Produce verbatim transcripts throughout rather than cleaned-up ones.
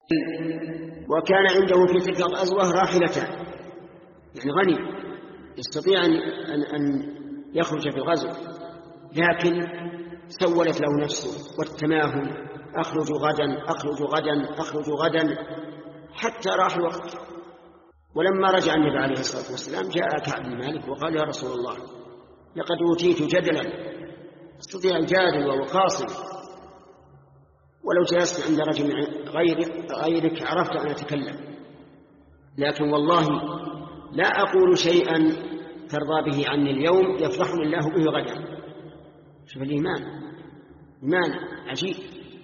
وكان عنده في تلك الغزوة راحلتان، يعني غني يستطيع أن, أن يخرج في الغزو، لكن سولت له نفسه والتماهل، أخرج غدا أخرج غدا أخرج غدا، حتى راح الوقت. ولما رجع النبي عليه الصلاة والسلام جاء كعب بن مالك وقال: يا رسول الله، لقد أوتيت جدلا، استطيع الجادل وقاصد، ولو جلست عند رجل غيرك, غيرك عرفت أن أتكلم، لكن والله لا أقول شيئا ترضى به عني اليوم يفرحني الله به غدا. شوف الإيمان، إيمان عجيب.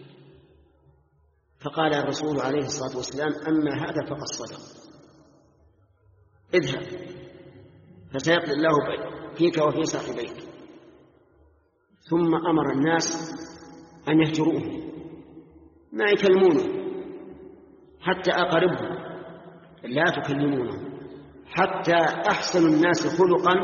فقال الرسول عليه الصلاة والسلام: أما هذا فقد صدق، اذهب فسيقضي الله فيك وفي صاحبيك. ثم أمر الناس أن يهجروه، ما يكلمونه حتى أقربهم، لا تكلمونه، حتى أحسن الناس خلقا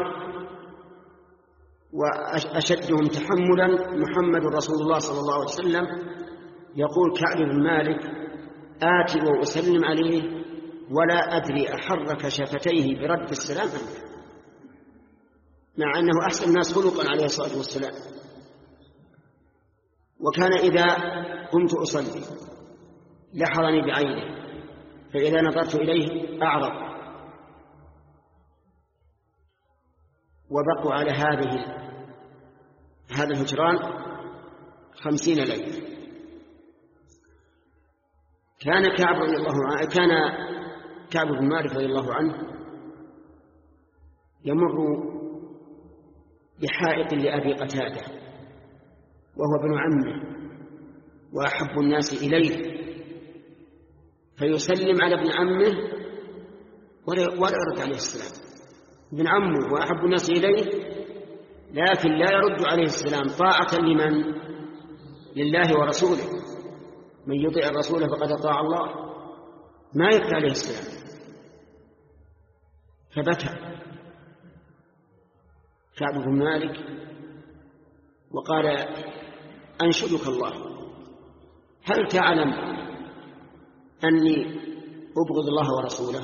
وأشدهم تحملا محمد رسول الله صلى الله عليه وسلم. يقول كعب بن مالك: آتي وأسلم عليه ولا أدري أحرك شفتيه برد السلام عنه، مع أنه أحسن الناس خلقا عليه الصلاة والسلام. وكان إذا قمت أصلي لحظني بعينه، فإذا نظرت إليه أعرض. وبقوا على هذه هذا الهجران خمسين ليلة. كان كعب رضي الله عنه كان كعب بن مالك رضي الله عنه يمر بحائط لأبي قتادة وهو ابن عمه وأحب الناس إليه، فيسلم على ابن عمه ولا يرد عليه السلام. ابن عمه وأحب الناس إليه، لكن لا يرد عليه السلام طاعة لمن؟ لله ورسوله. من يطيع الرسول فقد أطاع الله، ما يرد عليه السلام. فبكى كعب بن مالك وقال: أنشدك الله، هل تعلم أني أبغض الله ورسوله؟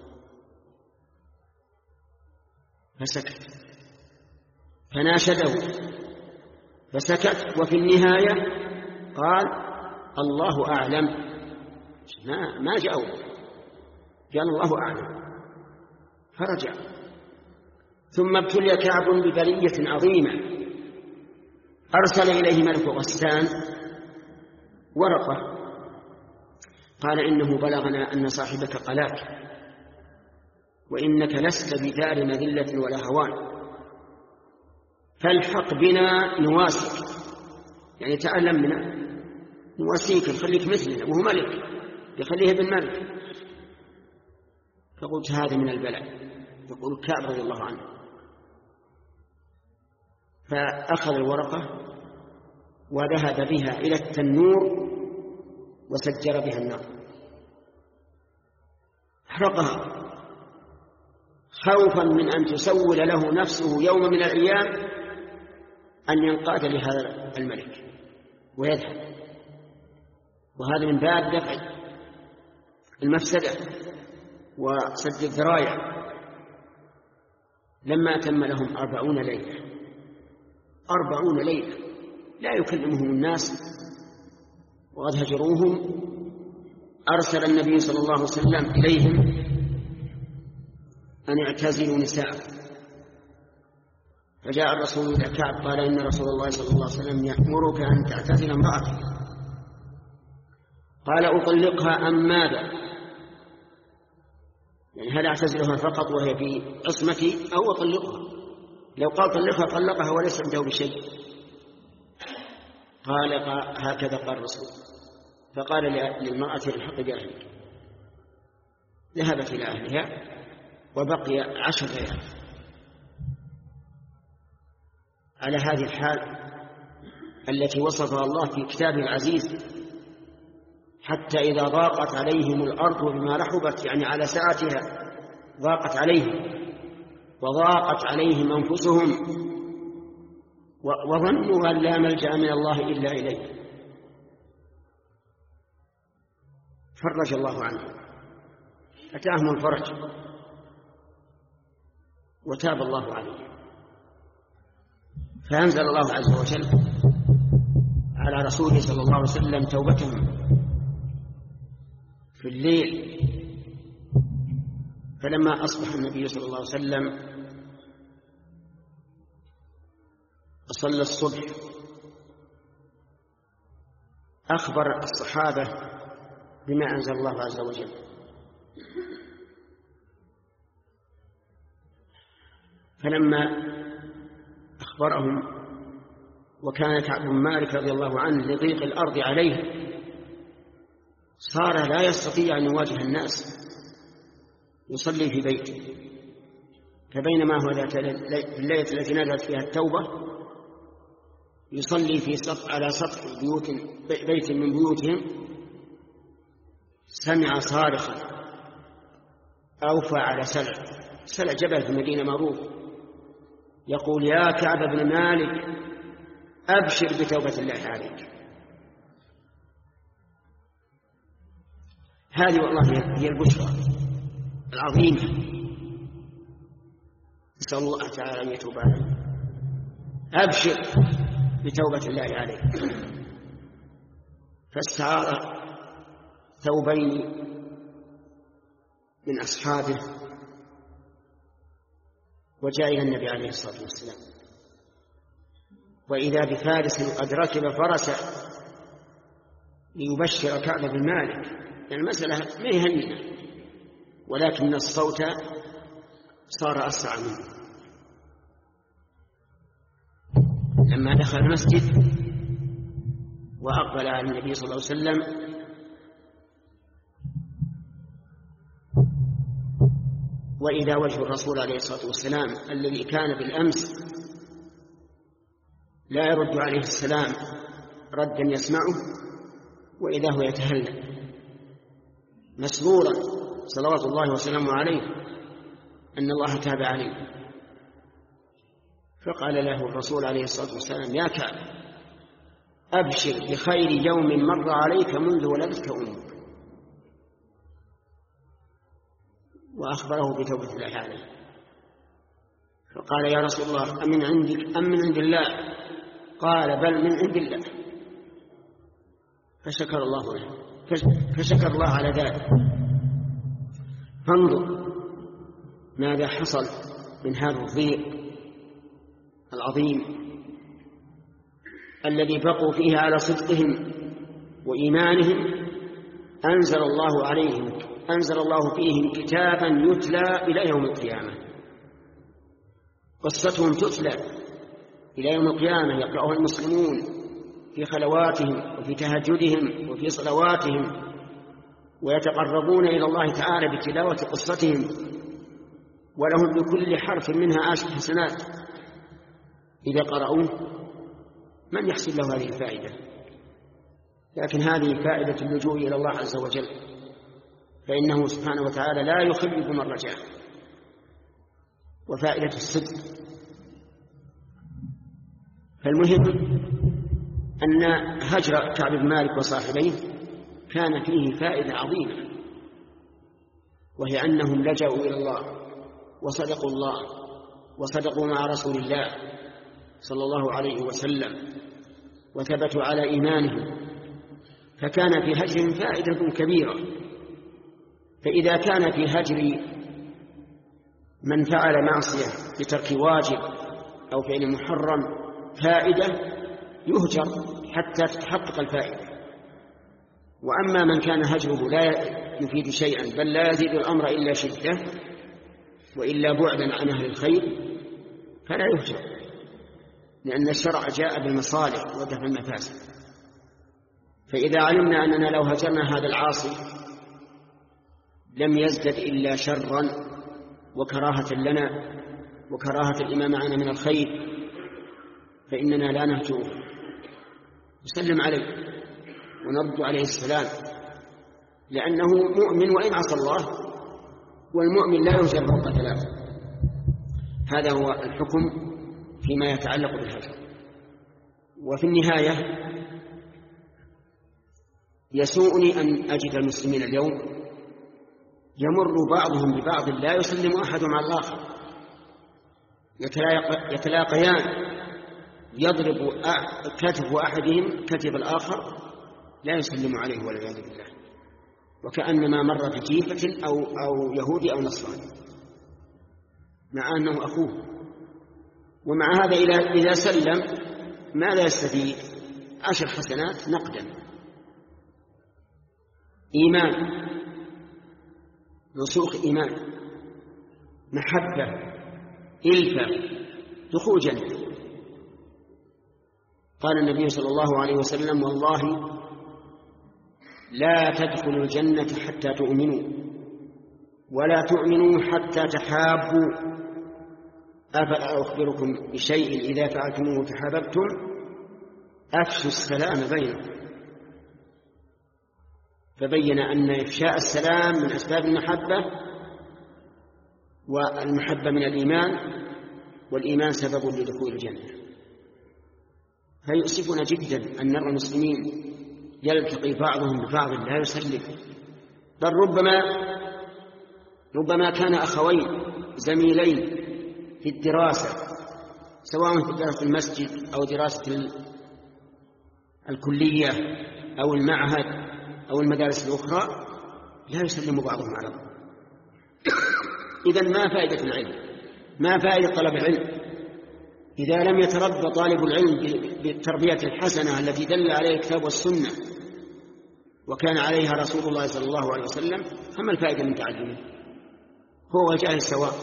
فسكت، فناشده فسكت، وفي النهاية قال: الله أعلم. ما, ما جاءوا، قال الله أعلم، فرجع. ثم ابتلي كعب ببلية عظيمة، أرسل إليه ملك غسان ورقة، قال: إنه بلغنا أن صاحبك قلاك، وإنك لست بدار مذلة ولا هوان، فالحق بنا نواسك، يعني تعلم منا نواسيك، نخليك مثلنا، وهو ملك يخليه ابن ملك. فقلت: هذا من البلاء. يقول كعب رضي الله عنه، فأخذ الورقة وذهب بها إلى التنور وسجر بها النار، حرقها خوفا من أن تسول له نفسه يوم من الأيام أن ينقاد لهذا الملك ويذهب. وهذا من باب دفع المفسدة وسد الذرائع. لما تم لهم أربعون ليلة أربعون ليلة لا يكلمهم الناس وقد هجروهم، أرسل النبي صلى الله عليه وسلم إليهم أن يعتزلوا نساء. فجاء الرسول إلى كعب قال: إن رسول الله صلى الله عليه وسلم يأمرك أن تعتزل امرأتك. قال: أطلقها أم ماذا؟ يعني هل أعتزلها فقط وهي في عصمتي أو أطلقها؟ لو قال طلقها طلقها وليس عنده بشيء. قال: هكذا قال الرسول. فقال للمرأة: الحق بأهلك. ذهبت إلى أهلها وبقي عشر ليال على هذه الحال التي وصفها الله في كتابه العزيز، حتى إذا ضاقت عليهم الأرض بما رحبت، يعني على سعتها ضاقت عليهم، وضاقت عليهم أنفسهم، وظنوا أن لا ملجأ من الله إلا إليه. فرج الله عنه، أتاهم الفرج وتاب الله عليه، فأنزل الله عز وجل على رسوله صلى الله عليه وسلم توبتهم في الليل. فلما أصبح النبي صلى الله عليه وسلم صلى الصبح أخبر الصحابة بما أنزل الله عز وجل، فلما أخبرهم وكان كعب بن مالك رضي الله عنه لضيق الأرض عليه صار لا يستطيع أن يواجه الناس، يصلي في بيته. فبينما هو ذات الليلة التي نزلت فيها التوبة يصلي في سطح على سطح بيوت بيت من بيوتهم، سمع صارخا أوفى على سلع سلع جبل في المدينة معروف، يقول: يا كعب بن مالك أبشر بتوبة الله عليك. هذه والله هي البشرى العظيمة، نسأل الله تعالى أن يتوب علينا. أبشر بتوبة الله عليك. فاستعار ثوبين من أصحابه وجاء إلى النبي عليه الصلاة والسلام، وإذا بفارس قد ركب فرسا ليبشر كعب بن مالك. يعني المسألة ما هي هينة، ولكن الصوت صار أسرع منه. لما دخل المسجد وأقبل على النبي صلى الله عليه وسلم وإذا وجه الرسول عليه الصلاة والسلام الذي كان بالأمس لا يرد عليه السلام ردا يسمعه، وإذا هو يتهلل مسرورا صلوات الله وسلامه عليه أن الله تاب عليه. فقال له الرسول عليه الصلاة والسلام: يا كعب أبشر بخير يوم مر عليك منذ ولدتك أمك، وأخبره بتوبة الله عليه. فقال: يا رسول الله أمن عندك أم من عند الله؟ قال: بل من عند الله. فشكر الله له، فشكر الله على ذلك. فانظر ماذا حصل من هذا الضيق العظيم الذي بقوا فيه على صدقهم وإيمانهم. أنزل الله عليهم أنزل الله فيهم كتابا يتلى إلى يوم القيامة، قصتهم تتلى إلى يوم القيامة، يقرأها المسلمون في خلواتهم وفي تهجدهم وفي صلواتهم، ويتقربون إلى الله تعالى بتلاوة قصتهم، ولهم بكل حرف منها عشر حسنات إذا قرأوه. من يحصل له هذه الفائدة؟ لكن هذه فائدة اللجوء إلى الله عز وجل، فإنه سبحانه وتعالى لا يخلف من رجاه. وفائدة الصدق. فالمهم أن هجر كعب بن مالك وصاحبيه كان فيه فائدة عظيمة، وهي أنهم لجأوا إلى الله وصدقوا الله وصدقوا مع رسول الله صلى الله عليه وسلم وثبتوا على إيمانهم، فكان في هجرهم فائدة كبيرة. فإذا كان في هجر من فعل معصية بترك واجب أو فعل محرم فائدة يهجر حتى تتحقق الفائدة. وأما من كان هجره لا يفيد شيئا بل لا يزيد الأمر إلا شدة وإلا بعدا عن أهل الخير فلا يهجر، لأن الشرع جاء بالمصالح ودفع المفاسد. فإذا علمنا أننا لو هجرنا هذا العاصي لم يزدد إلا شرا وكراهة لنا وكراهة الإمام معنا من الخير، فإننا لا نهجره، نسلم عليه ونرد عليه السلام، لأنه مؤمن وإن عصى الله، والمؤمن لا يهجر فوق ثلاثة. هذا هو الحكم فيما يتعلق بالهجر. وفي النهاية يسوءني أن أجد المسلمين اليوم يمر بعضهم ببعض لا يسلم أحدهم على الآخر، يتلاقيان يضرب كتف أحدهم كتف الآخر لا يسلم عليه والعياذ بالله، وكأنما مر بجيفة أو, أو يهودي أو نصراني، مع أنه أخوه. ومع هذا إذا سلم ماذا يستفيد؟ عشر حسنات نقدا، إيمان، رسوخ إيمان، محبة، إلفة، دخول جنة. قال النبي صلى الله عليه وسلم: والله لا تدخلوا الجنة حتى تؤمنوا، ولا تؤمنوا حتى تحابوا، أفلا أخبركم بشيء إذا فعلتموه تحاببتم؟ أفشوا السلام بينكم. فبين أن إفشاء السلام من أسباب المحبة، والمحبة من الإيمان، والإيمان سبب لدخول الجنة. فيؤسفنا جدا أن نرى المسلمين يلتقي بعضهم ببعض لا يسلم، بل ربما ربما كان أخوين زميلين في الدراسة، سواء في دراسة المسجد أو دراسة الكلية أو المعهد أو المدارس الأخرى، لا يسلم بعضهم على بعض. إذن ما فائدة العلم؟ ما فائدة طلب العلم إذا لم يتربى طالب العلم بالتربية الحسنة التي دل عليها الكتاب والسنة وكان عليها رسول الله صلى الله عليه وسلم؟ فما الفائدة من تعلمه؟ هو والجاهل سواء،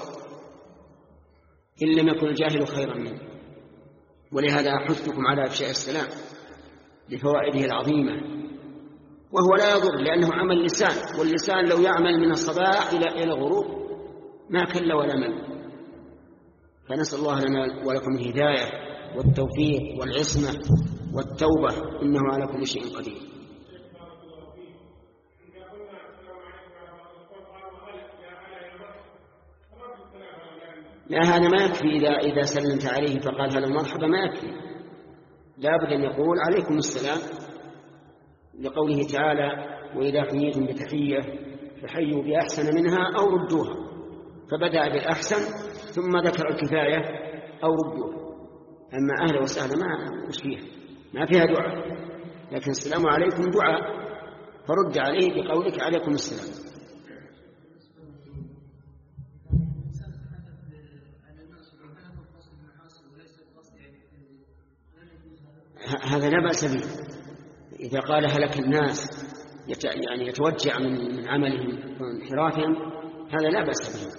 إن لم يكن الجاهل خيرا منه. ولهذا أحثكم على إفشاء السلام لفوائده العظيمة، وهو لا يضر لأنه عمل لسان، واللسان لو يعمل من الصباح إلى إلى الغروب ما كل ولا مل. فنسأل الله لنا ولكم الهداية والتوفيق والعصمة والتوبة، إنه على كل شيء قدير. لا، هذا ما يكفي. إذا, إذا سلمت عليه فقال هلا مرحبا ما يكفي، لا بد أن يقول عليكم السلام، لقوله تعالى: وإذا حييتم بتحية فحيوا بأحسن منها أو ردوها، فبدأ بالأحسن ثم ذكر الكفاية أو ردوها. أما أهلا وسهلا ما مش فيها، ما فيها دعاء، لكن السلام عليكم دعاء، فرد عليه بقولك عليكم السلام. هذا لا بأس به إذا قال هلك الناس يعني يتوجع من عملهم وانحرافهم، هذا لا بأس به.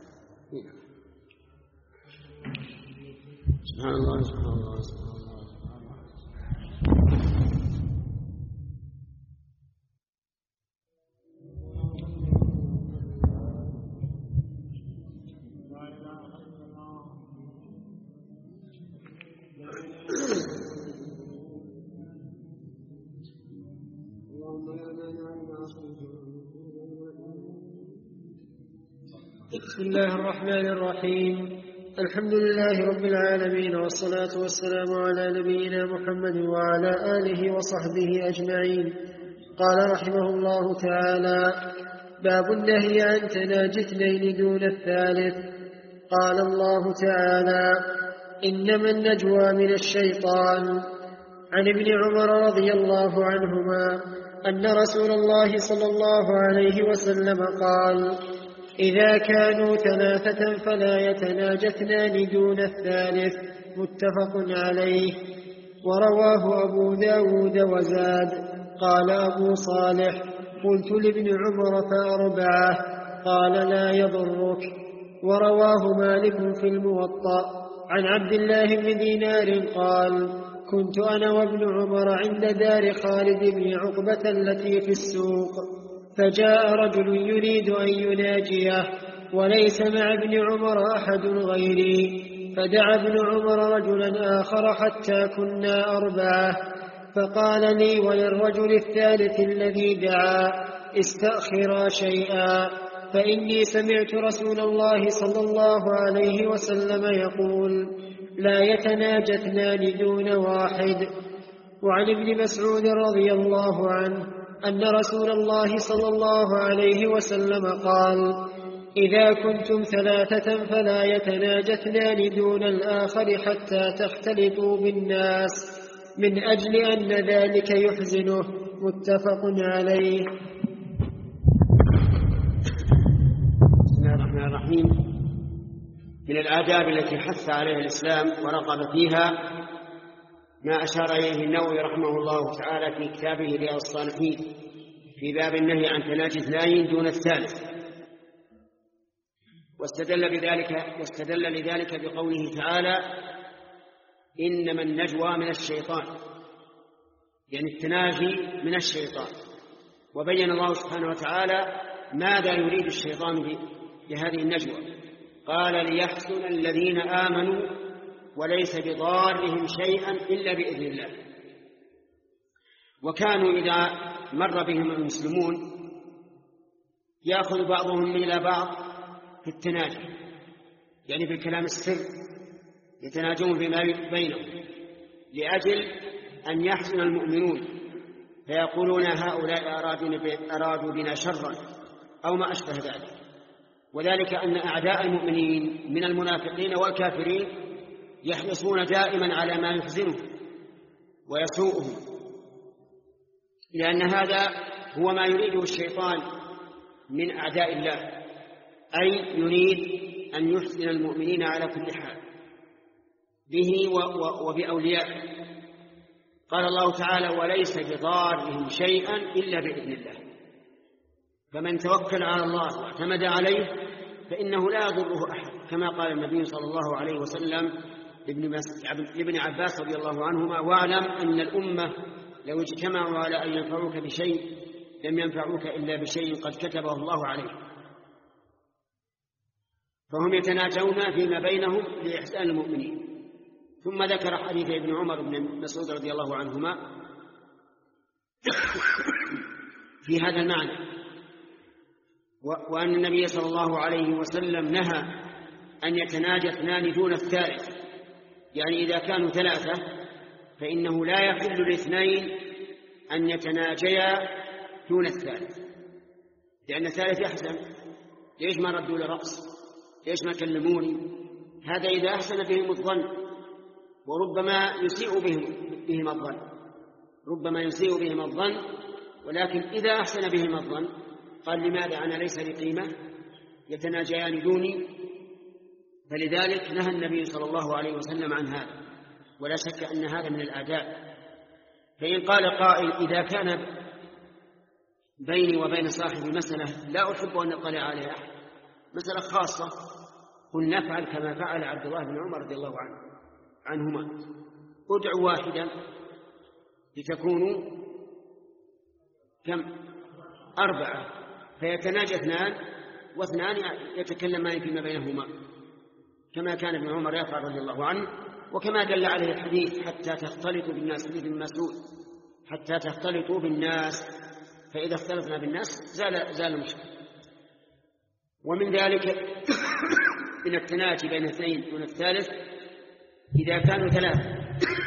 سبحان الله سبحان الله سبحان الله. بسم الله الرحمن الرحيم. الحمد لله رب العالمين، والصلاة والسلام على نبينا محمد وعلى آله وصحبه أجمعين. قال رحمه الله تعالى: باب النهي عن تناجي اثنين دون الثالث. قال الله تعالى: إنما النجوى من الشيطان. عن ابن عمر رضي الله عنهما أن رسول الله صلى الله عليه وسلم قال: إذا كانوا ثلاثة فلا يتناجى اثنان دون الثالث. متفق عليه. ورواه أبو داود وزاد. قال أبو صالح: قلت لابن عمر فأربعة، قال: لا يضرك. ورواه مالك في الموطأ عن عبد الله بن دينار قال: كنت أنا وابن عمر عند دار خالد بن عقبة التي في السوق، فجاء رجل يريد أن يناجيه وليس مع ابن عمر أحد غيري، فدعا ابن عمر رجلا آخر حتى كنا أربعة، فقال لي وللرجل الثالث الذي دعا: استأخرا شيئا، فإني سمعت رسول الله صلى الله عليه وسلم يقول: لا يتناجى اثنان دون واحد. وعن ابن مسعود رضي الله عنه أن رسول الله صلى الله عليه وسلم قال: إذا كنتم ثلاثة فلا يتناجى اثنان دون الآخر حتى تختلطوا بالناس، من أجل أن ذلك يحزنه. متفق عليه. بسم الله الرحمن الرحيم. من الآداب التي حث عليها الإسلام ورغب فيها ما أشار إليه النووي رحمه الله تعالى في كتابه رياض الصالحين في باب النهي عن تناجي اثنين دون الثالث، واستدل بذلك واستدل لذلك بقوله تعالى: إنما النجوى من الشيطان، يعني التناجي من الشيطان. وبين الله سبحانه وتعالى ماذا يريد الشيطان بهذه النجوى، قال: ليحزن الذين آمنوا وليس بضارهم شيئا إلا بإذن الله. وكانوا إذا مر بهم المسلمون يأخذ بعضهم إلى بعض في التناجي، يعني في الكلام السر، يتناجون فيما بينهم لأجل أن يحزن المؤمنون، فيقولون: هؤلاء أرادوا بنا شرا أو ما أشبه ذلك. وذلك أن أعداء المؤمنين من المنافقين والكافرين يحرصون دائما على ما يحزنهم ويسوءهم، لأن هذا هو ما يريده الشيطان من أعداء الله، أي يريد أن يحزن المؤمنين على كل حال به وبأوليائه. قال الله تعالى: وليس بضارهم شيئا إلا بإذن الله. فمن توكل على الله واعتمد عليه فإنه لا يضره أحد، كما قال النبي صلى الله عليه وسلم لابن عباس رضي الله عنهما: واعلم أن الأمة لو اجتمعوا على أن ينفعوك بشيء لم ينفعوك إلا بشيء قد كتبه الله عليه. فهم يتناجون فيما بينهم لإحسان المؤمنين. ثم ذكر حديث ابن عمر بن مسعود رضي الله عنهما في هذا المعنى، وأن النبي صلى الله عليه وسلم نهى أن يتناجى اثنان دون الثالث، يعني إذا كانوا ثلاثة فإنه لا يحل لاثنين أن يتناجيا دون الثالث، لأن الثالث يحزن: ليش ما ردوا لرأس؟ ليش ما كلموني؟ هذا إذا أحسن بهم الظن، وربما يسيء بهم, بهم الظن ربما يسيء بهم الظن ولكن إذا أحسن بهم الظن قال: لماذا أنا ليس لي قيمة يتناجيان دوني؟ فلذلك نهى النبي صلى الله عليه وسلم عن هذا، ولا شك أن هذا من الآداب. فإن قال قائل: إذا كان بيني وبين صاحبي مسألة لا أحب أن أطلع عليها أحد، مسألة خاصة، قل نفعل كما فعل عبد الله بن عمر رضي الله عنه عنهما: ادعوا واحدا لتكونوا كم؟ أربعة، فيتناجى اثنان واثنان يتكلمان فيما بينهما، كما كان ابن عمر يفعل رضي الله عنه، وكما دل عليه الحديث: حتى تختلطوا بالناس، حديث ابن مسعود: حتى تختلطوا بالناس، فإذا اختلطنا بالناس زال زال المشكل. ومن ذلك من التناجي بين اثنين دون الثالث إذا كانوا ثلاثة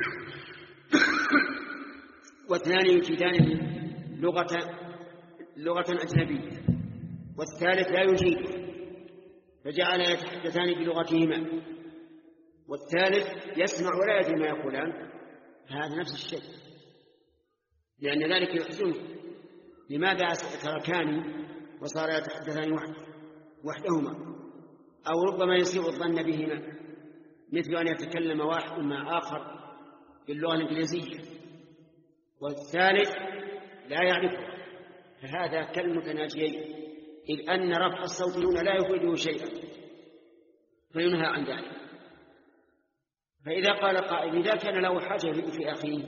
واثنان يجيدان لغة لغة أجنبية والثالث لا يجيد، فجعل يتحدثان بلغتهما، والثالث يسمع ولا يدري ما يقولان، فهذا نفس الشيء، لأن ذلك يحزنه. لماذا تركاني وصار يتحدثان وحدهما؟ أو ربما يسيء الظن بهما، مثل أن يتكلم واحد مع آخر باللغة الإنجليزية والثالث لا يعرفه، فهذا كالمتناجيين، إذ أن رفع الصوت هنا لا يفيده شيئا، فينهى عن ذلك. فإذا قال قائل: إذا كان له حاجة في أخيه،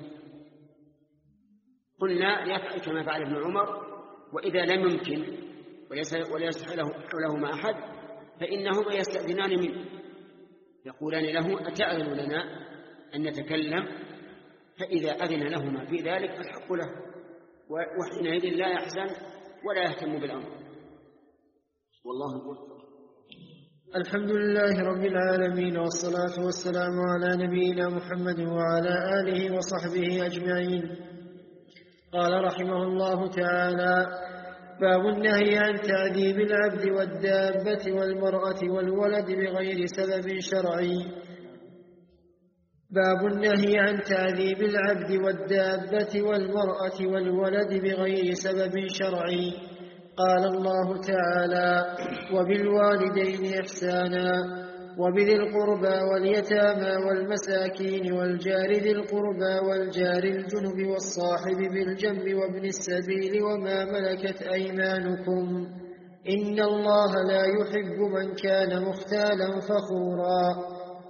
قلنا يفعل كما فعل ابن عمر، وإذا لم يمكن وليصح لهما أحد فإنهما يستأذنان منه، يقولان له: أتأذن لنا أن نتكلم؟ فإذا أذن لهما في ذلك الحق له، وحينئذ لا يحزن ولا يهتم بالأمر. والله أكبر. الحمد لله رب العالمين، والصلاة والسلام على نبينا محمد وعلى آله وصحبه أجمعين. قال رحمه الله تعالى: باب النهي عن تعذيب العبد والدابة والمرأة والولد بغير سبب شرعي. باب النهي عن تعذيب العبد والدابة والمرأة والولد بغير سبب شرعي. قال الله تعالى: وبالوالدين إحسانا وبذي القربى واليتامى والمساكين والجار ذي القربى والجار الجنب والصاحب بالجنب وابن السبيل وما ملكت أيمانكم إن الله لا يحب من كان مختالا فخورا.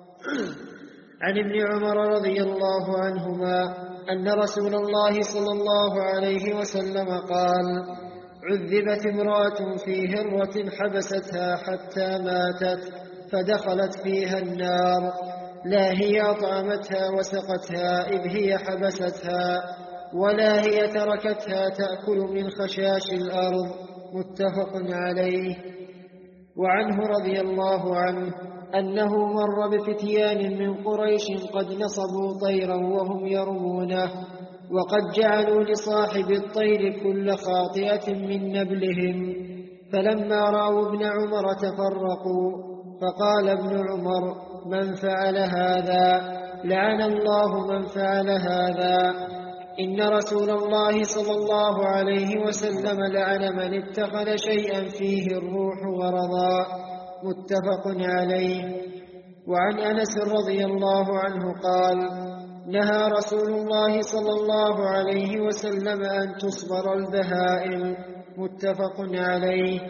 عن ابن عمر رضي الله عنهما أن رسول الله صلى الله عليه وسلم قال: عذبت امرأة في هرة حبستها حتى ماتت فدخلت فيها النار، لا هي أطعمتها وسقتها إذ هي حبستها، ولا هي تركتها تأكل من خشاش الأرض. متفق عليه. وعنه رضي الله عنه أنه مر بفتيان من قريش قد نصبوا طيرا وهم يرمونه، وقد جعلوا لصاحب الطير كل خاطئة من نبلهم، فلما رأوا ابن عمر تفرقوا، فقال ابن عمر: من فعل هذا؟ لعن الله من فعل هذا. إن رسول الله صلى الله عليه وسلم لعن من اتخذ شيئا فيه الروح ورضا. متفق عليه. وعن أنس رضي الله عنه قال: نهى رسول الله صلى الله عليه وسلم أن تصبر البهائم. متفق عليه.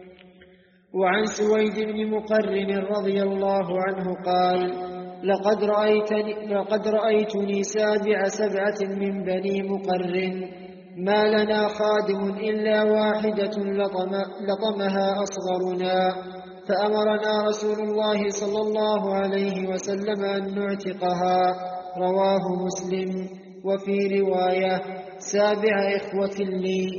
وعن سويد بن مقرن رضي الله عنه قال: لقد رأيتني, لقد رأيتني سابع سبعة من بني مقرن، ما لنا خادم إلا واحدة لطم لطمها أصغرنا، فأمرنا رسول الله صلى الله عليه وسلم أن نعتقها. رواه مسلم. وفي رواية: سابع إخوة لي.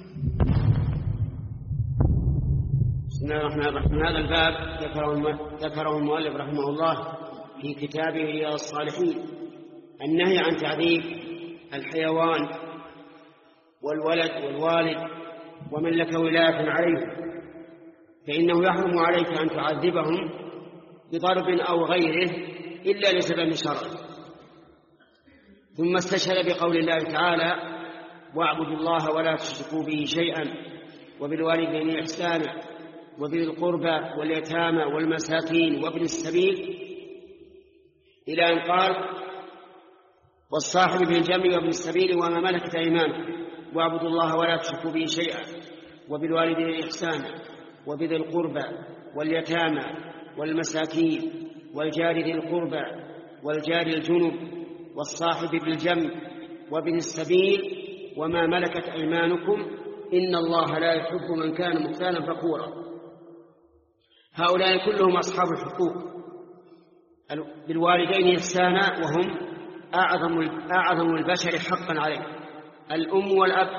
بسم الله الرحمن الرحيم. هذا الباب ذكره المؤلف رحمه الله في كتابه رياض الصالحين، النهي عن تعذيب الحيوان والولد والوالد ومن لك ولاية عليه، فإنه يحرم عليك أن تعذبهم بضرب أو غيره إلا لسبب شرعي. ثم استشهد بقول الله تعالى: واعبدوا الله ولا تشركوا به شيئا وبالوالدين إحسانا وبذي القربى واليتامى والمساكين وابن السبيل، إلى أن قال: والصاحب بالجنب وابن السبيل وما ملكت أيمانكم واعبدوا الله ولا تشركوا به شيئا وبالوالدين إحسانا وبذي القربى واليتامى والمساكين والجار ذي القربى والجار الجنب والصاحب بالجنب وابن السبيل وما ملكت أيمانكم إن الله لا يحب من كان مختالا فخورا. هؤلاء كلهم أصحاب الحقوق. بالوالدين إحسانا وهم أعظم أعظم البشر حقا عليه، الأم والأب،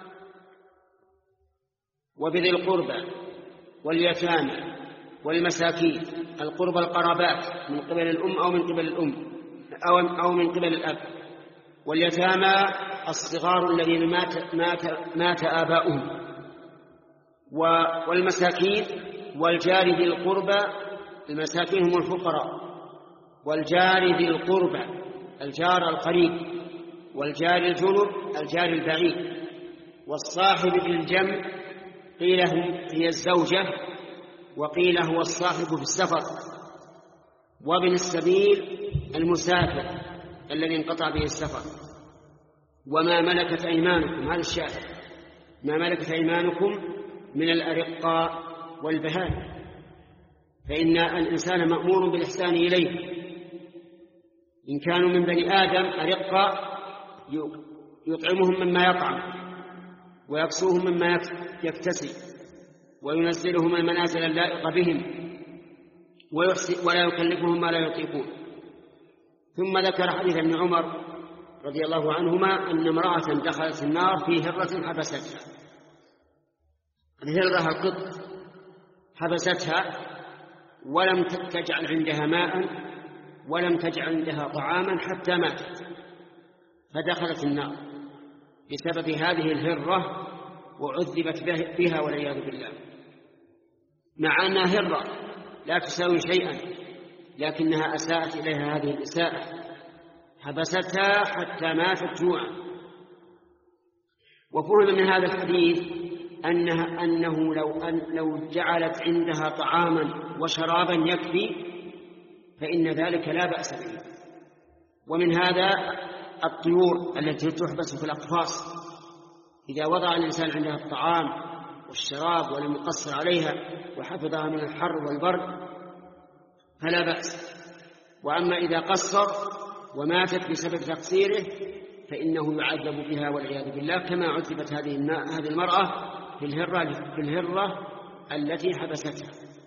وبذي القربى واليتامى والمساكين. القربى القرابات من قبل الأم أو من قبل الأم أو أو من قبل الأب، واليتامى الصغار الذين مات مات مات آباؤهم، والمساكين والجار ذي القربى. المساكين هم الفقراء، والجار ذي القربى الجار القريب، والجار الجنب الجار البعيد، والصاحب بالجنب قيل هي الزوجة وقيل هو الصاحب في السفر، وابن السبيل المسافر الذي انقطع به السفر. وما ملكت أيمانكم، هذا الشاهد، ما ملكت أيمانكم من الأرقاء والبهائم، فإن الإنسان مأمور بالإحسان إليه. إن كانوا من بني آدم أرقاء يطعمهم مما يطعم ويكسوهم مما يكتسي وينزلهم المنازل اللائقة بهم ولا يكلفهم ما لا يطيقون. ثم ذكر حديث ابن عمر رضي الله عنهما أن امرأة دخلت النار في هرة حبستها. الهرة القط حبستها ولم تجعل عندها ماء ولم تجعل عندها طعاما حتى ماتت، فدخلت النار. بسبب هذه الهرة وعذبت بها والعياذ بالله، مع أنها هرة لا تساوي شيئا، لكنها أساءت إليها هذه الإساءة، حبستها حتى ماتت جوعا. وفهم من هذا الحديث أنها أنه لو, أن لو جعلت عندها طعاما وشرابا يكفي فإن ذلك لا بأس به. ومن هذا الطيور التي تحبس في الأقفاص، إذا وضع الإنسان عندها الطعام والشراب ولم يقصر عليها وحفظها من الحر والبرد فلا بأس. وأما إذا قصر وماتت بسبب تقصيره فإنه يعذب بها والعياذ بالله، كما عذبت هذه هذه المرأة في الهرة في الهرة التي حبستها.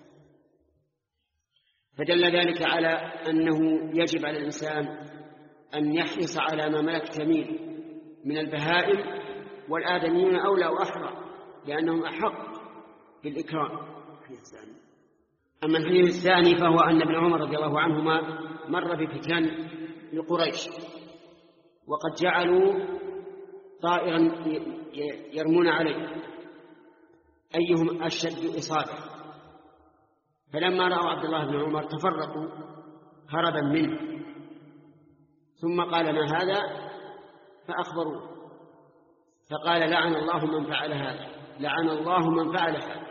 فدل ذلك على أنه يجب على الإنسان أن يحرص على ما ملك يمينه من البهائم، والآدميون أولى وأحرى لأنهم أحق بالإكرام. أما الحديث الثاني فهو أن ابن عمر رضي الله عنهما مر بفتان لقريش، وقد جعلوا طائرا يرمون عليه أيهم أشد إصابة، فلما رأوا عبد الله بن عمر تفرقوا هربا منه، ثم قال ما هذا؟ فأخبروه، فقال لعن الله من فعل هذا، لعن الله من فعل هذا.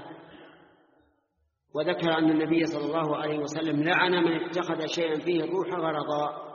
وذكر أن النبي صلى الله عليه وسلم لعن من اتخذ شيئا فيه الروح غرضا،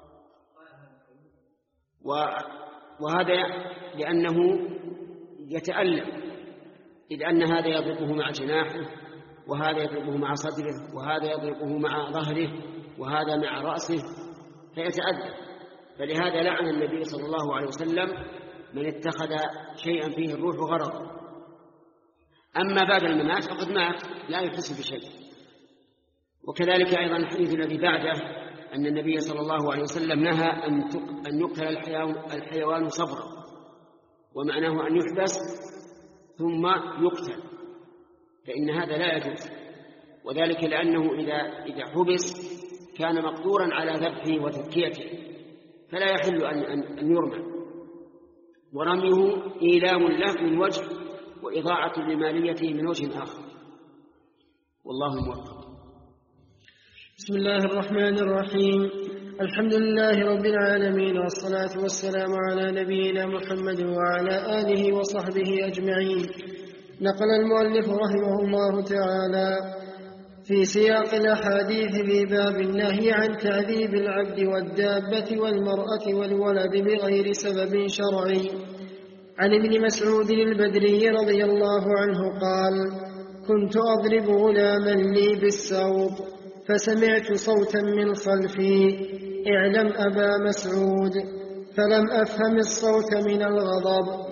وهذا لأنه يتألم، إذ أن هذا يضربه مع جناحه، وهذا يضربه مع صدره، وهذا يضربه مع ظهره، وهذا مع رأسه، فيتأذى. فلهذا لعن النبي صلى الله عليه وسلم من اتخذ شيئا فيه الروح غرضا. أما بعد الممات فقد مات لا يحس بشيء. وكذلك أيضا الحديث الذي بعده أن النبي صلى الله عليه وسلم نهى أن يقتل الحيوان صبرا، ومعناه أن يحبس ثم يقتل، فإن هذا لا يجوز، وذلك لأنه إذا إذا حبس كان مقدورا على ذبحه وتذكيته، فلا يحل أن أن يرمى، ورميه إيلام له من وجه وإضاعة لماليته من وجه آخر، والله موفق. بسم الله الرحمن الرحيم. الحمد لله رب العالمين، والصلاة والسلام على نبينا محمد وعلى آله وصحبه أجمعين. نقل المؤلف رحمه الله تعالى في سياق الأحاديث في باب النهي عن تعذيب العبد والدابة والمرأة والولد بغير سبب شرعي عن ابن مسعود البدري رضي الله عنه قال: كنت أضرب غلاما لي بالسوط فسمعت صوتا من خلفي: اعلم أبا مسعود، فلم أفهم الصوت من الغضب.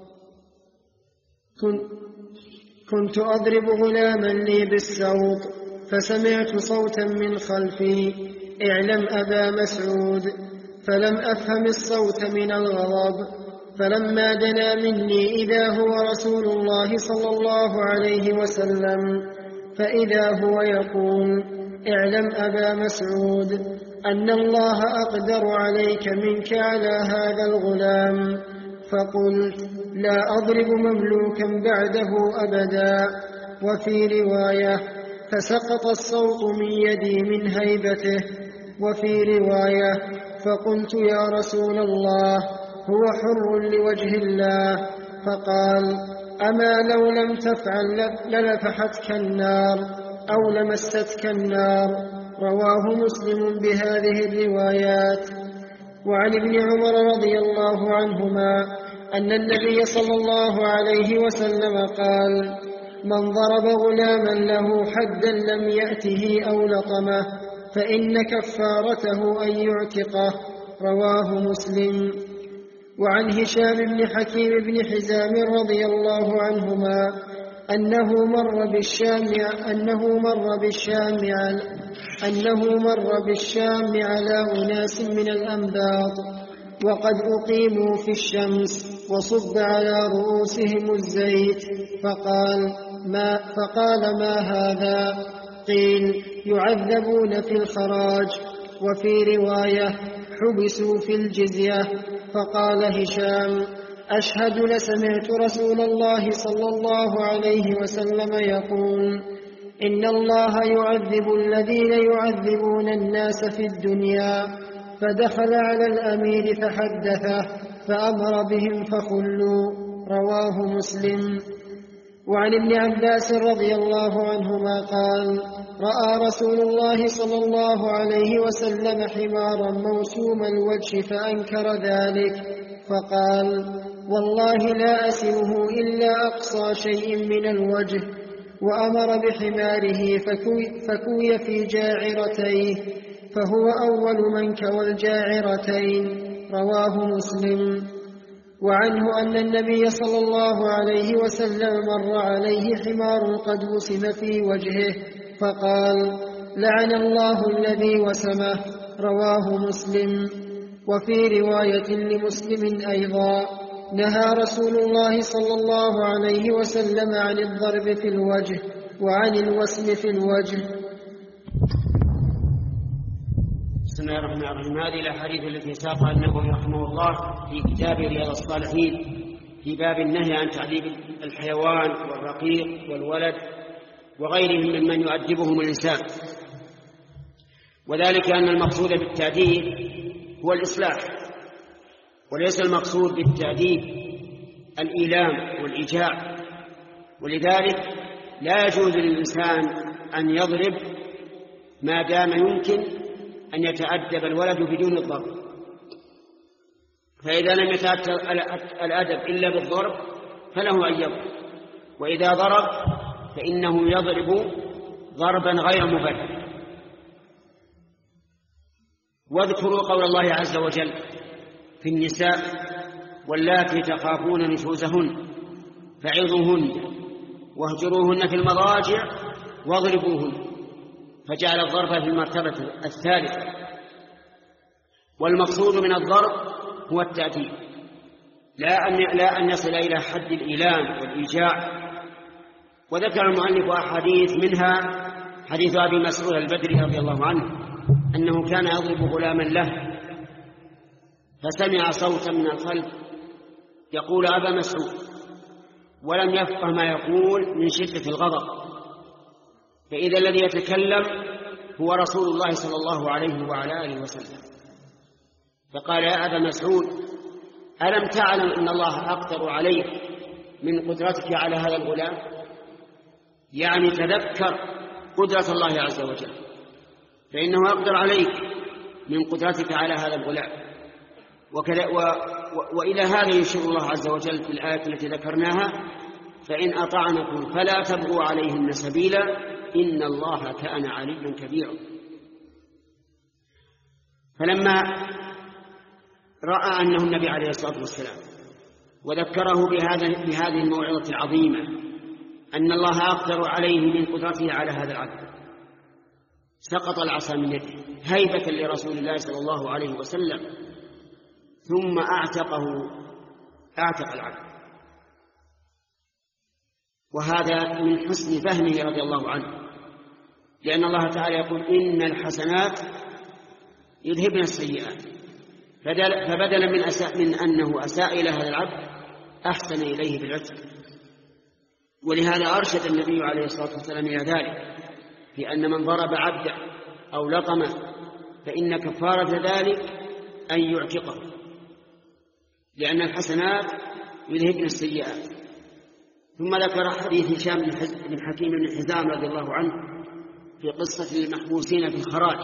كنت أضرب غلاما لي بالسوط فسمعت صوتا من خلفي: اعلم أبا مسعود، فلم أفهم الصوت من الغضب. فلما دنا مني إذا هو رسول الله صلى الله عليه وسلم، فإذا هو يقول: اعلم أبا مسعود أن الله أقدر عليك منك على هذا الغلام. فقلت: لا أضرب مملوكا بعده أبدا. وفي رواية: فسقط الصوت من يدي من هيبته. وفي رواية: فقلت: يا رسول الله، هو حر لوجه الله. فقال: أما لو لم تفعل للفحتك النار أو لمستك النار. رواه مسلم بهذه الروايات. وعن ابن عمر رضي الله عنهما أن النبي صلى الله عليه وسلم قال: من ضرب غلاما له حدا لم يأته أو لطمه فإن كفارته أن يعتقه. رواه مسلم. وعن هشام بن حكيم بن حزام رضي الله عنهما أنه مر بالشام أنه مر بالشام على أنه مر بالشام على أناس من الأنباط وقد أقيموا في الشمس وصب على رؤوسهم الزيت، فقال ما, فقال ما هذا؟ قيل: يعذبون في الخراج. وفي رواية: حبسوا في الجزية. فقال هشام: أشهد لسمعت رسول الله صلى الله عليه وسلم يقول: إن الله يعذب الذين يعذبون الناس في الدنيا. فدخل على الأمير فحدثه فأمر بهم فخلوا. رواه مسلم. وعن ابن عباس رضي الله عنهما قال: رأى رسول الله صلى الله عليه وسلم حمارا موسوم الوجه فأنكر ذلك، فقال: والله لا أسره إلا أقصى شيء من الوجه. وأمر بحماره فكوي, فكوي في جاعرتيه، فهو أول من كوى الجاعرتين. رواه مسلم. وعنه أن النبي صلى الله عليه وسلم مر عليه حمار قد وسم في وجهه فقال: لعن الله الذي وسمه. رواه مسلم. وفي رواية لمسلم أيضا: نهى رسول الله صلى الله عليه وسلم عن الضرب في الوجه وعن الوسم في الوجه. بسم الله الرحمن الرحيم. هذه الأحاديث التي ساقها النووي رحمه الله في كتاب رياض الصالحين في باب النهي عن تعذيب الحيوان والرقيق والولد وغيرهم ممن يؤدبهم الإنسان، وذلك أن المقصود بالتأديب هو الإصلاح، وليس المقصود بالتأديب الإيلام والإيجاع. ولذلك لا يجوز للإنسان أن يضرب ما دام يمكن أن يتأدب الولد بدون الضرب، فإذا لم يتأتى الأدب إلا بالضرب فله أن يضرب، وإذا ضرب فإنه يضرب ضربا غير مبرح. واذكروا قول الله عز وجل في النساء: واللاتي تخافون نشوزهن فعظوهن واهجروهن في المضاجع واضربوهن، فجعل الضرب في المرتبة الثالثة. والمقصود من الضرب هو التأديب، لا أن, لا أن يصل إلى حد الإيلام والإيجاع. وذكر المؤلف أحاديث، منها حديث أبي مسعود البدري رضي الله عنه أنه كان يضرب غلاما له فسمع صوتا من الخلف يقول: أبا مسعود، ولم يفقه ما يقول من شدة الغضب، فإذا الذي يتكلم هو رسول الله صلى الله عليه وعلى آله وسلم، فقال: يا أبا مسعود، ألم تعلم أن الله أقدر عليك من قدرتك على هذا الغلام؟ يعني تذكر قدرة الله عز وجل، فإنه أقدر عليك من قدرتك على هذا الغلام. وكذا و... و... وإلى هذا يشير الله عز وجل في الآية التي ذكرناها: فإن أطعنكم فلا تبغوا عليهن سبيلا إن الله كان عليا كبيرا. فلما رأى أنه النبي عليه الصلاة والسلام وذكره بهذا بهذه الموعظة العظيمة أن الله أقدر عليه من قدرته على هذا العبد، سقط العصا من يده هيبة لرسول الله صلى الله عليه وسلم، ثم أعتقه أعتق العبد. وهذا من حسن فهمه رضي الله عنه، لأن الله تعالى يقول: إن الحسنات يذهبن السيئات، فبدلا من, أساء من أنه أساء إلى هذا العبد أحسن إليه بالعتق. ولهذا أرشد النبي عليه الصلاة والسلام إلى ذلك، في أن من ضرب عبدا أو لطمه فإن كفارة ذلك أن يعتقه، لأن الحسنات يذهبن السيئات. ثم ذكر حديث هشام بن حكيم بن حزام رضي الله عنه في قصة المحبوسين في الخراج.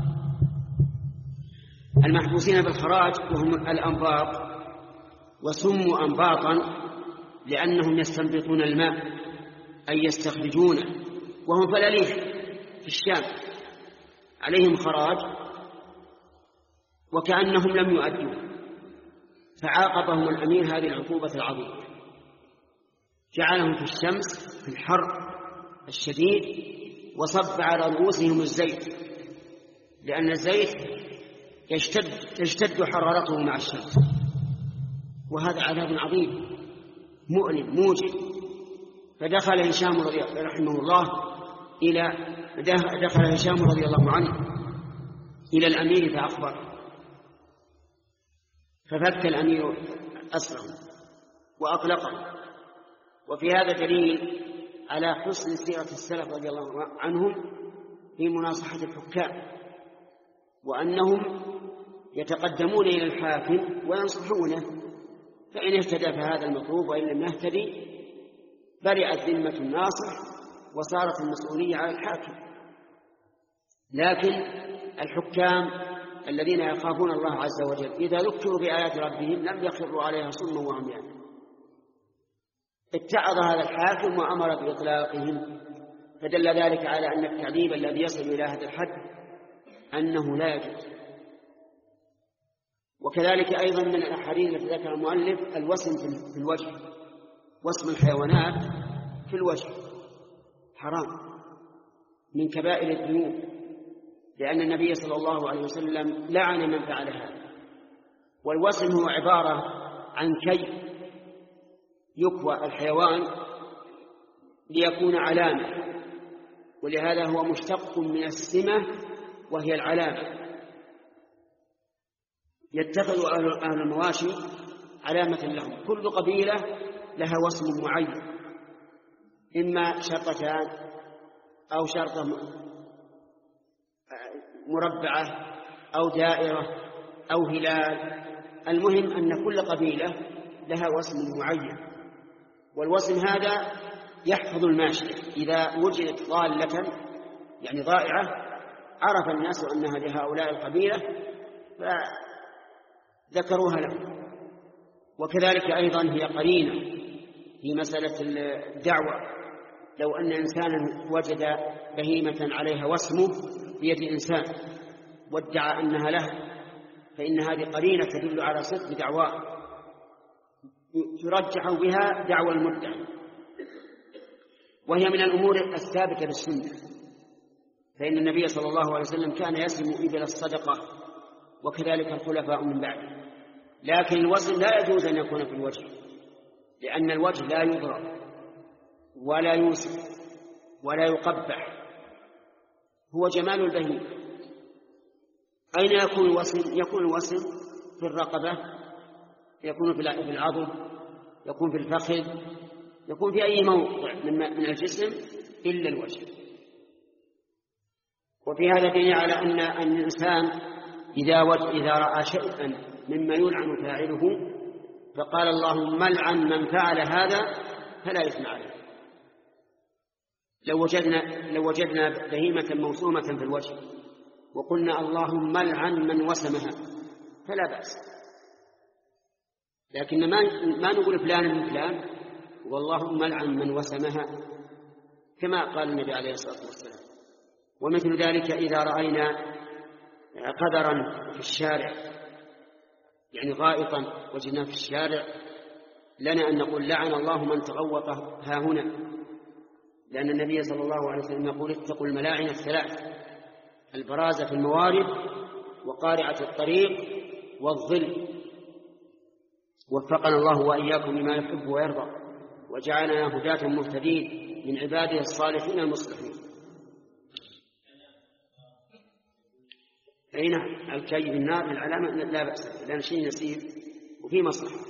المحبوسين في الخراج وهم الأنباط، وسموا أنباطا لأنهم يستنبطون الماء أي يستخرجونه، وهم فلاليح في الشام عليهم خراج وكأنهم لم يؤدوا، فعاقبهم الأمير هذه العقوبة العظيمة، جعلهم في الشمس في الحر الشديد وصب على رؤوسهم الزيت، لأن الزيت يشتد, يشتد حرارته مع الشمس، وهذا عذاب عظيم مؤلم موجع. فدخل هشام رحمه الله إلى دخل هشام رضي الله عنه إلى الأمير فأخبر، ففك الأمير أسره وأطلقه. وفي هذا دليل على حسن سيرة السلف رضي الله عنهم في مناصحة الحكام، وأنهم يتقدمون إلى الحاكم وينصحونه، فإن اهتدى فهذا المطلوب، وإن لم يهتدي برئت ذمة الناصح وصارت المسؤولية على الحاكم. لكن الحكام الذين يخافون الله عز وجل إذا ذكروا بآيات ربهم لم يخروا عليها صما وعميانا. اتعظ هذا الحاكم وأمر بإطلاقهم، فدل ذلك على أن التعذيب الذي يصل إلى هذا الحد أنه لا يجوز. وكذلك أيضا من الأحاديث التي ذكر المؤلف الوسم في الوجه، وسم الحيوانات في الوجه حرام من كبائر الذنوب، لأن النبي صلى الله عليه وسلم لعن من فعل هذا. والوسم هو عبارة عن كي يكوى الحيوان ليكون علامة، ولهذا هو مشتق من السمة وهي العلامة. يتخذ أهل المواشي علامة لهم، كل قبيلة لها وسم معين، إما شرطتان أو شرطة مربعة أو دائرة أو هلال. المهم أن كل قبيلة لها وسم معين، والوسم هذا يحفظ الماشية. إذا وجدت ضالة يعني ضائعة عرف الناس أنها لهؤلاء القبيلة فذكروها لهم. وكذلك أيضا هي قرينة في مسألة الدعوة. لو أن إنسانا وجد بهيمة عليها وسمه بيد إنسان وادعى أنها له، فإن هذه قرينة تدل على صدق دعواه، يرجح بها دعوى المدعي، وهي من الأمور الثابتة بالسنة. فإن النبي صلى الله عليه وسلم كان يسم إبل الصدقة، وكذلك الخلفاء من بعده. لكن الوسم لا يجوز أن يكون في الوجه، لأن الوجه لا يضرب ولا يوسف ولا يقبح، هو جمال البهيمة. أين يكون الوسم؟ يكون الوسم في الرقبة، يكون في العضد، يكون في الفخذ، يكون في أي موضع من الجسم إلا الوجه. وفي هذا دليل على أن الإنسان إذا إذا رأى شيئا مما يلعن فاعله فقال اللهم لعن من فعل هذا فلا إثم عليه. لو وجدنا لو وجدنا بهيمة موسومة في الوجه وقلنا اللهم لعن من وسمها فلا بأس، لكن ما ما نقول فلان من فلان واللهم لعن من وسمها، كما قال النبي عليه الصلاة والسلام. ومثل ذلك إذا رأينا قدرا في الشارع، يعني غائطا وجدناه في الشارع، لنا أن نقول لعن الله من تغوط ها هنا، لأن النبي صلى الله عليه وسلم يقول اتقوا الملاعن الثلاث: البرازة في الموارد، وقارعة الطريق، والظل. وفقنا الله وإياكم لما يحب ويرضى، وجعلنا هداة مهتدين من عباده الصالحين المصلحين. أي نعم، الكي بالنار للعلامة لا بأس، لأن شيء يسير وفي مصلحة.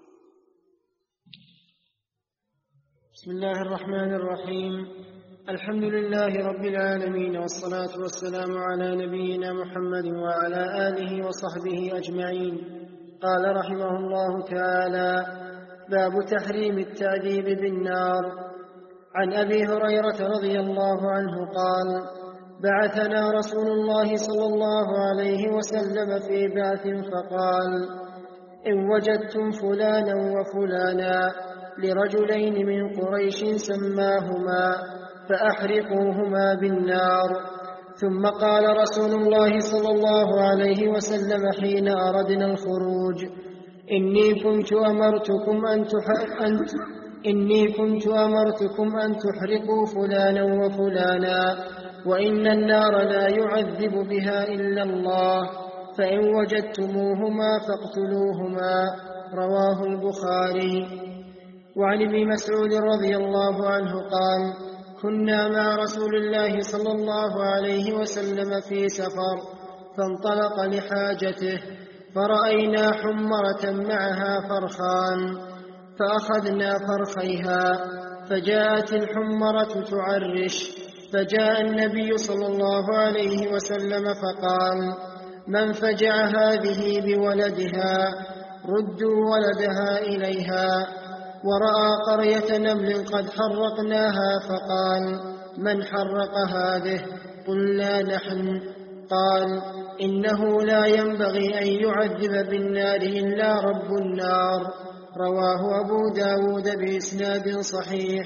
بسم الله الرحمن الرحيم. الحمد لله رب العالمين، والصلاة والسلام على نبينا محمد وعلى آله وصحبه أجمعين. قال رحمه الله تعالى: باب تحريم التعذيب بالنار. عن أبي هريرة رضي الله عنه قال: بعثنا رسول الله صلى الله عليه وسلم في بعث فقال: إن وجدتم فلانا وفلانا لرجلين من قريش سماهما فأحرقوهما بالنار. ثم قال رسول الله صلى الله عليه وسلم حين أردنا الخروج: إني كنت أمرتكم أن, أن... إني كنت أمرتكم أن تحرقوا فلانا وفلانا، وإن النار لا يعذب بها إلا الله، فإن وجدتموهما فاقتلوهما. رواه البخاري. وعن ابن مسعود رضي الله عنه قال: كنا مع رسول الله صلى الله عليه وسلم في سفر، فانطلق لحاجته، فرأينا حمرة معها فرخان، فأخذنا فرخيها، فجاءت الحمرة تعرش، فجاء النبي صلى الله عليه وسلم فقال: من فجع هذه بولدها ردوا ولدها إليها. ورأى قرية نمل قد حرقناها فقال: من حرق هذه؟ قلنا: نحن. قال: إنه لا ينبغي أن يعذب بالنار إلا رب النار. رواه أبو داود بإسناد صحيح.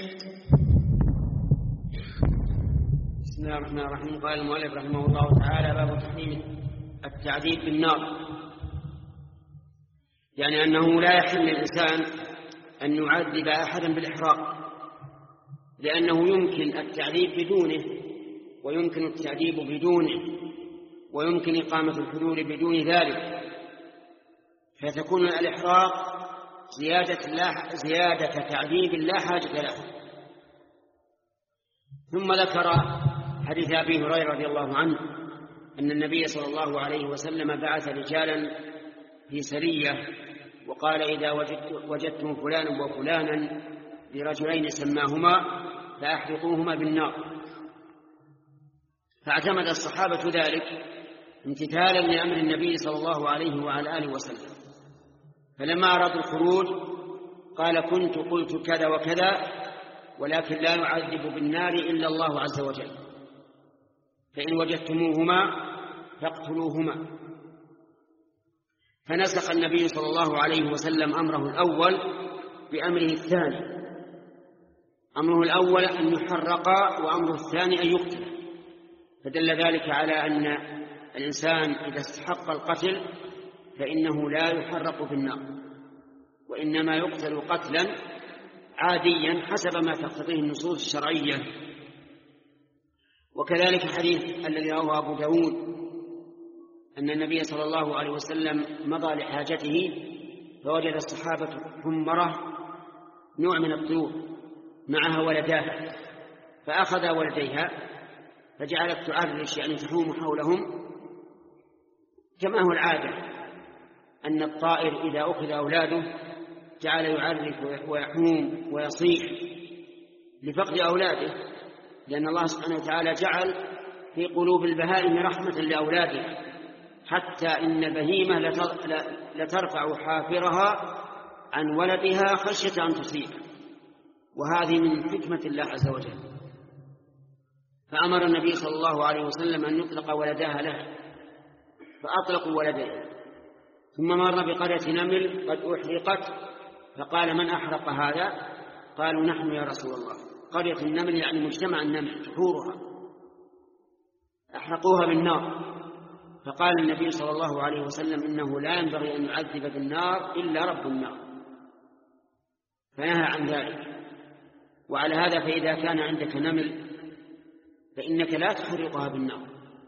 بسم الله الرحمن الرحيم. قال المؤلف رحمه الله تعالى: باب تحريم التعذيب بالنار، يعني أنه لا يحل للإنسان أن يعذب أحدا بالإحراق، لأنه يمكن التعذيب بدونه، ويمكن التعذيب بدونه، ويمكن إقامة الحدود بدون ذلك، فتكون الإحراق زيادة, لا زيادة تعذيب لا حاجة له. ثم ذكر حديث أبي هريرة رضي الله عنه أن النبي صلى الله عليه وسلم بعث رجالا في سرية وقال: إذا وجدتم فلانا وفلانا برجلين سماهما فأحرقوهما بالنار. فاعتمد الصحابة ذلك امتثالا لأمر النبي صلى الله عليه وعلى آله وسلم. فلما أرادوا الخروج قال: كنت قلت كذا وكذا، ولكن لا يعذب بالنار إلا الله عز وجل، فإن وجدتموهما فاقتلوهما. فنسخ النبي صلى الله عليه وسلم أمره الأول بأمره الثاني. أمره الأول أن يحرق، وأمره الثاني أن يقتل، فدل ذلك على أن الإنسان إذا استحق القتل فإنه لا يحرق بالنار، وإنما يقتل قتلا عاديا حسب ما تقتضيه النصوص الشرعية. وكذلك حديث الذي رواه أبو داود أن النبي صلى الله عليه وسلم مضى لحاجته فوجد الصحابة حمرة نوع من الطيور معها ولداها، فأخذ ولديها فجعلت تعرش، يعني تحوم حولهم، كما هو العادة أن الطائر إذا أخذ أولاده جعل يعرف ويحوم ويصيح لفقد أولاده، لأن الله سبحانه وتعالى جعل في قلوب البهائم رحمة لأولادها، حتى إن البهيمة لترفع حافرها عن ولدها خشية أن تصيب، وهذه من حكمة الله عز وجل. فأمر النبي صلى الله عليه وسلم أن يطلق ولداها لها، فأطلقوا ولديها. ثم مر بقرية نمل قد أحرقت فقال: من أحرق هذا؟ قالوا: نحن يا رسول الله. قرية النمل يعني مجتمع النمل جحورها، أحرقوها بالنار. فقال النبي صلى الله عليه وسلم: إنه لا ينبغي أن يعذب بالنار إلا رب النار، فنهى عن ذلك. وعلى هذا فإذا كان عندك نمل فإنك لا تحرقها بالنار،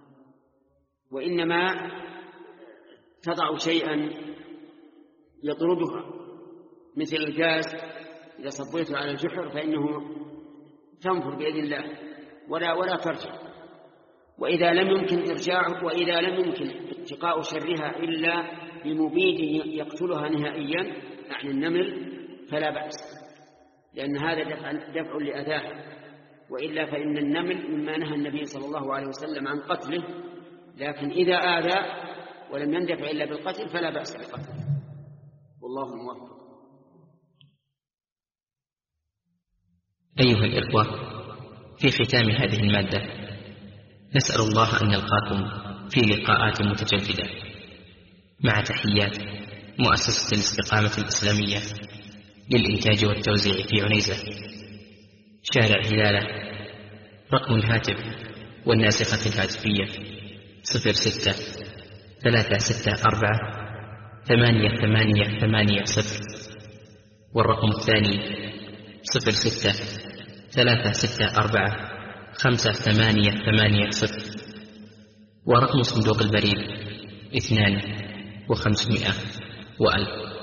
وإنما تضع شيئا يطردها، مثل الغاز إذا صبيته على الجحر فإنه تنفر بإذن الله ولا ولا ترجع. وإذا لم يمكن إرجاعه وإذا لم يمكن اتقاء شرها إلا بمبيد يقتلها نهائيا عن النمل فلا بأس، لأن هذا دفع, دفع لأذاها. وإلا فإن النمل مما نهى النبي صلى الله عليه وسلم عن قتله، لكن إذا آذى ولم يندفع إلا بالقتل فلا بأس بقتله، والله موفق. أيها الإخوة، في ختام هذه المادة نسأل الله أن نلقاكم في لقاءات متجددة، مع تحيات مؤسسة الاستقامة الإسلامية للإنتاج والتوزيع في عنيزة، شارع هلالة. رقم الهاتف والناسخة الهاتفية صفر ستة ثلاثة ستة أربعة ثمانية ثمانية ثمانية صفر، والرقم الثاني صفر ستة ثلاثة ستة أربعة خمسة ثمانية ثمانية صفر، ورقم صندوق البريد اثنان وخمسمائة وألف.